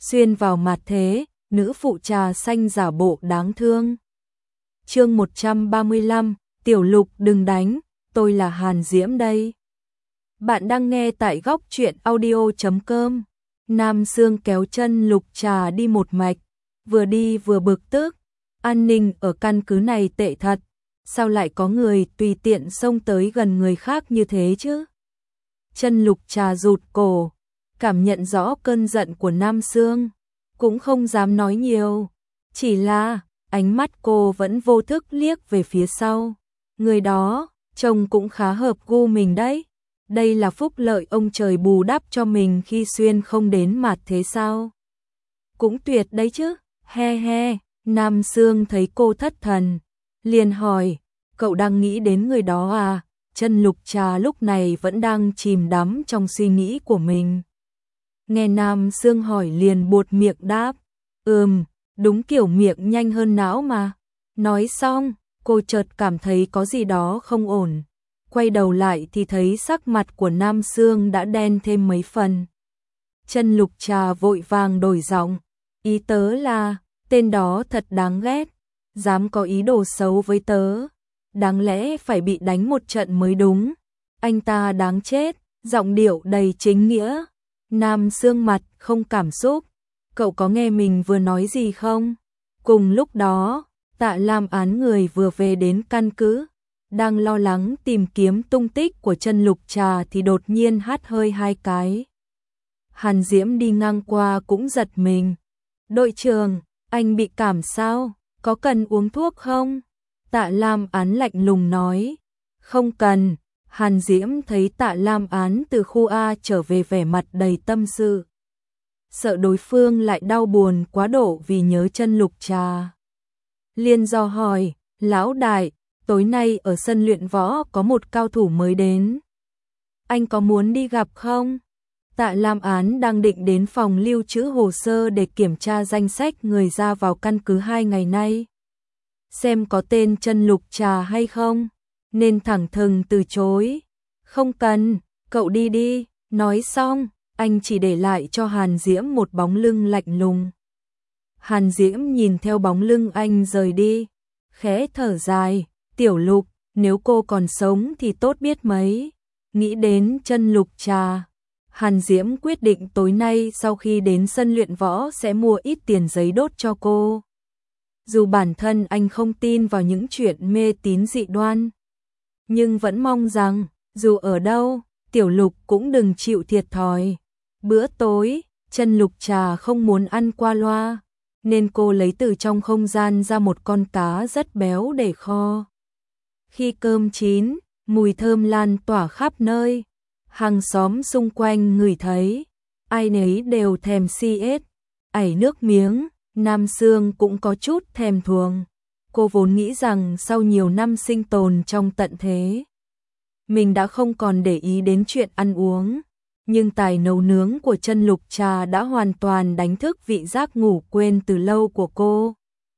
xuyên vào mặt thế, nữ phụ trà xanh giả bộ đáng thương. Chương 135, Tiểu Lục đừng đánh, tôi là Hàn Diễm đây. Bạn đang nghe tại góc truyện audio.com. Nam Sương kéo chân Lục Trà đi một mạch, vừa đi vừa bực tức, an ninh ở căn cứ này tệ thật, sao lại có người tùy tiện xông tới gần người khác như thế chứ? Chân Lục Trà rụt cổ, cảm nhận rõ cơn giận của Nam Sương, cũng không dám nói nhiều, chỉ là ánh mắt cô vẫn vô thức liếc về phía sau. Người đó, trông cũng khá hợp gu mình đấy. Đây là phúc lợi ông trời bù đắp cho mình khi xuyên không đến mặt thế sao? Cũng tuyệt đấy chứ, he he. Nam Sương thấy cô thất thần, liền hỏi, cậu đang nghĩ đến người đó à? Chân Lục Trà lúc này vẫn đang chìm đắm trong suy nghĩ của mình. Nghe Nam Sương hỏi liền buột miệng đáp, đúng kiểu miệng nhanh hơn não mà. Nói xong, cô chợt cảm thấy có gì đó không ổn. Quay đầu lại thì thấy sắc mặt của Nam Sương đã đen thêm mấy phần. Chân Lục Trà vội vàng đổi giọng, ý tớ là, tên đó thật đáng ghét, dám có ý đồ xấu với tớ, đáng lẽ phải bị đánh một trận mới đúng. Anh ta đáng chết, giọng điệu đầy chính nghĩa. Nam Sương mặt không cảm xúc, cậu có nghe mình vừa nói gì không? Cùng lúc đó, Tạ Lam Án người vừa về đến căn cứ, đang lo lắng tìm kiếm tung tích của Chân Lục Trà thì đột nhiên hắt hơi hai cái. Hàn Diễm đi ngang qua cũng giật mình. Đội trưởng, anh bị cảm sao? Có cần uống thuốc không? Tạ Lam Án lạnh lùng nói. Không cần. Hàn Diễm thấy Tạ Lam Án từ khu A trở về vẻ mặt đầy tâm sự. Sợ đối phương lại đau buồn quá độ vì nhớ Chân Lục Trà. Liên do hỏi, lão đại, tối nay ở sân luyện võ có một cao thủ mới đến. Anh có muốn đi gặp không? Tạ Lam Án đang định đến phòng lưu trữ hồ sơ để kiểm tra danh sách người ra vào căn cứ 2 ngày nay. Xem có tên Chân Lục Trà hay không, nên thẳng thừng từ chối. Không cần, cậu đi đi. Nói xong, anh chỉ để lại cho Hàn Diễm một bóng lưng lạnh lùng. Hàn Diễm nhìn theo bóng lưng anh rời đi, khẽ thở dài, Tiểu Lục, nếu cô còn sống thì tốt biết mấy. Nghĩ đến Chân Lục Trà, Hàn Diễm quyết định tối nay sau khi đến sân luyện võ sẽ mua ít tiền giấy đốt cho cô. Dù bản thân anh không tin vào những chuyện mê tín dị đoan, nhưng vẫn mong rằng, dù ở đâu, Tiểu Lục cũng đừng chịu thiệt thòi. Bữa tối, Chân Lục Trà không muốn ăn qua loa, nên cô lấy từ trong không gian ra một con cá rất béo để kho. Khi cơm chín, mùi thơm lan tỏa khắp nơi, hàng xóm xung quanh ngửi thấy, ai nấy đều thèm xiết, ảy nước miếng. Nam Sương cũng có chút thèm thuồng. Cô vốn nghĩ rằng sau nhiều năm sinh tồn trong tận thế, mình đã không còn để ý đến chuyện ăn uống, nhưng tài nấu nướng của Chân Lục Trà đã hoàn toàn đánh thức vị giác ngủ quên từ lâu của cô.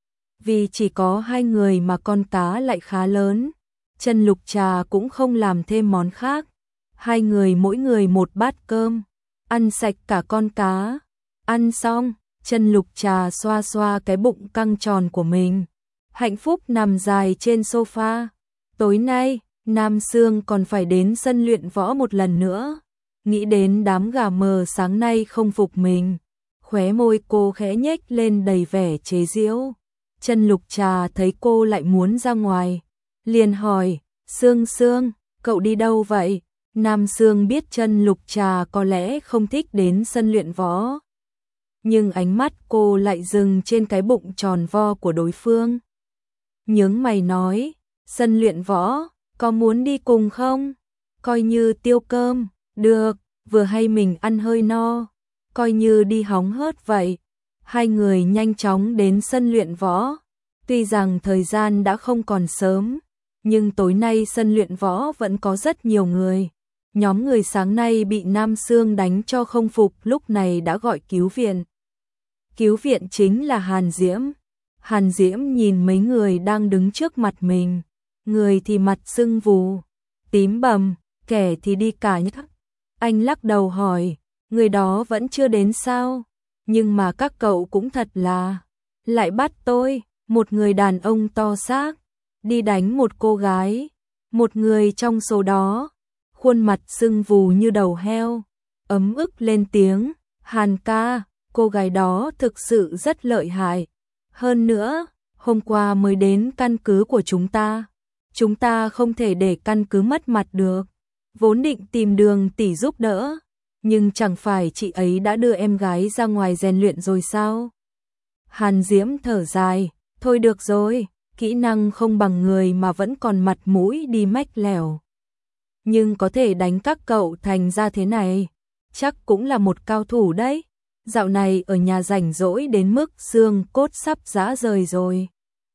Vì chỉ có 2 người mà con cá lại khá lớn, Chân Lục Trà cũng không làm thêm món khác. 2 người mỗi người một bát cơm, ăn sạch cả con cá. Ăn xong, Chân Lục Trà xoa xoa cái bụng căng tròn của mình, hạnh phúc nằm dài trên sofa. Tối nay, Nam Sương còn phải đến sân luyện võ một lần nữa. Nghĩ đến đám gà mờ sáng nay không phục mình, khóe môi cô khẽ nhếch lên đầy vẻ chế giễu. Chân Lục Trà thấy cô lại muốn ra ngoài, liền hỏi, Sương Sương, cậu đi đâu vậy? Nam Sương biết Chân Lục Trà có lẽ không thích đến sân luyện võ, nhưng ánh mắt cô lại dừng trên cái bụng tròn vo của đối phương. Nhướng mày nói, sân luyện võ, có muốn đi cùng không? Coi như tiêu cơm, được, vừa hay mình ăn hơi no, coi như đi hóng hớt vậy. 2 người nhanh chóng đến sân luyện võ. Tuy rằng thời gian đã không còn sớm, nhưng tối nay sân luyện võ vẫn có rất nhiều người. Nhóm người sáng nay bị Nam Sương đánh cho không phục lúc này đã gọi cứu viện. Cứu viện chính là Hàn Diễm. Hàn Diễm nhìn mấy người đang đứng trước mặt mình, người thì mặt sưng vù, tím bầm, kẻ thì đi cả nhắc. Anh lắc đầu hỏi, người đó vẫn chưa đến sao? nhưng mà các cậu cũng thật là, lại bắt tôi, một người đàn ông to xác, đi đánh một cô gái, một người trong số đó, khuôn mặt sưng vù như đầu heo, ấm ức lên tiếng, Hàn ca, cô gái đó thực sự rất lợi hại. Hơn nữa, hôm qua mới đến căn cứ của chúng ta không thể để căn cứ mất mặt được. Vốn định tìm Đường tỷ giúp đỡ, nhưng chẳng phải chị ấy đã đưa em gái ra ngoài rèn luyện rồi sao? Hàn Diễm thở dài, thôi được rồi, kỹ năng không bằng người mà vẫn còn mặt mũi đi mách lẻo. Nhưng có thể đánh các cậu thành ra thế này, chắc cũng là một cao thủ đấy. Dạo này ở nhà rảnh rỗi đến mức xương cốt sắp rã rời rồi.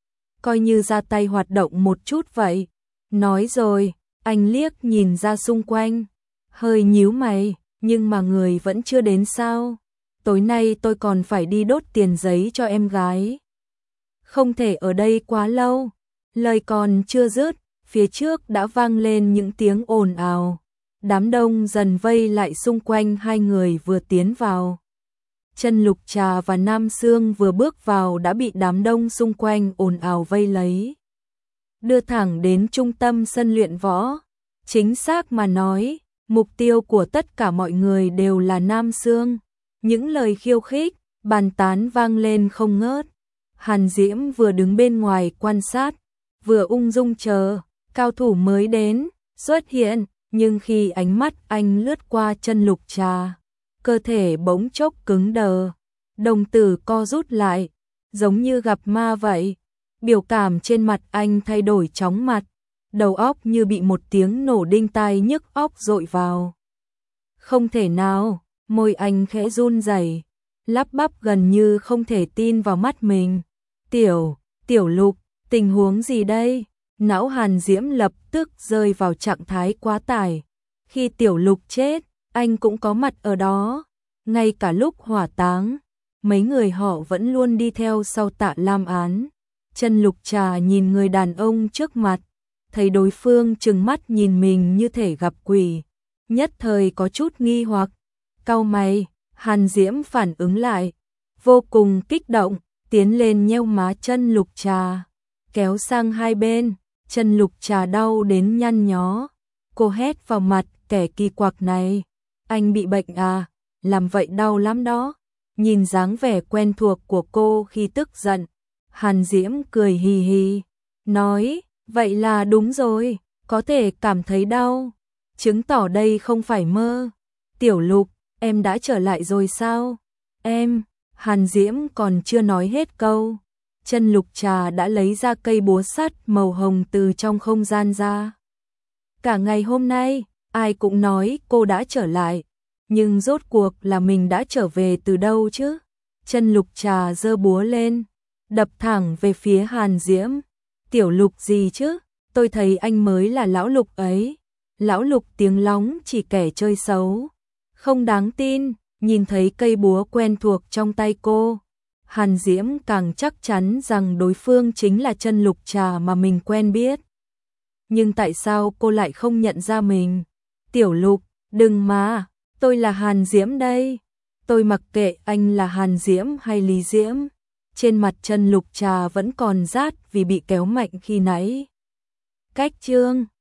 Coi như ra tay hoạt động một chút vậy. Nói rồi, anh liếc nhìn ra xung quanh, hơi nhíu mày, nhưng mà người vẫn chưa đến sao? Tối nay tôi còn phải đi đốt tiền giấy cho em gái. Không thể ở đây quá lâu. Lời còn chưa dứt, phía trước đã vang lên những tiếng ồn ào. Đám đông dần vây lại xung quanh hai người vừa tiến vào. Chân Lục Trà và Nam Sương vừa bước vào đã bị đám đông xung quanh ồn ào vây lấy. Đưa thẳng đến trung tâm sân luyện võ. Chính xác mà nói, mục tiêu của tất cả mọi người đều là Nam Sương. Những lời khiêu khích, bàn tán vang lên không ngớt. Hàn Diễm vừa đứng bên ngoài quan sát, vừa ung dung chờ, cao thủ mới đến, xuất hiện, nhưng khi ánh mắt anh lướt qua Chân Lục Trà, cơ thể bỗng chốc cứng đờ, đồng tử co rút lại, giống như gặp ma vậy. Biểu cảm trên mặt anh thay đổi chóng mặt, đầu óc như bị một tiếng nổ đinh tai nhức óc dội vào. Không thể nào, môi anh khẽ run rẩy, lắp bắp gần như không thể tin vào mắt mình. Tiểu Lục, tình huống gì đây? Não Hàn Diễm lập tức rơi vào trạng thái quá tải. Khi Tiểu Lục chết, anh cũng có mặt ở đó. Ngay cả lúc hỏa táng, mấy người họ vẫn luôn đi theo sau Tạ Lam Án. Chân Lục Trà nhìn người đàn ông trước mặt, thấy đối phương trừng mắt nhìn mình như thể gặp quỷ. Nhất thời có chút nghi hoặc, cau mày. Hàn Diễm phản ứng lại, vô cùng kích động, tiến lên nheo má Chân Lục Trà, kéo sang hai bên. Chân Lục Trà đau đến nhăn nhó, cô hét vào mặt kẻ kỳ quặc này, anh bị bệnh à, làm vậy đau lắm đó. Nhìn dáng vẻ quen thuộc của cô khi tức giận, Hàn Diễm cười hì hì, nói, vậy là đúng rồi, có thể cảm thấy đau, chứng tỏ đây không phải mơ. Tiểu Lục, em đã trở lại rồi sao? Em, Hàn Diễm còn chưa nói hết câu, Chân Lục Trà đã lấy ra cây búa sắt màu hồng từ trong không gian ra. Cả ngày hôm nay, ai cũng nói cô đã trở lại, nhưng rốt cuộc là mình đã trở về từ đâu chứ? Chân Lục Trà giơ búa lên, đập thẳng về phía Hàn Diễm. Tiểu Lục gì chứ? Tôi thấy anh mới là lão Lục ấy. Lão Lục tiếng lóng chỉ kẻ chơi xấu. Không đáng tin, nhìn thấy cây búa quen thuộc trong tay cô, Hàn Diễm càng chắc chắn rằng đối phương chính là Chân Lục Trà mà mình quen biết. Nhưng tại sao cô lại không nhận ra mình? Tiểu Lục, đừng mà, tôi là Hàn Diễm đây. Tôi mặc kệ anh là Hàn Diễm hay Lý Diễm. Trên mặt Chân Lục Trà vẫn còn rát vì bị kéo mạnh khi nãy. Cách chương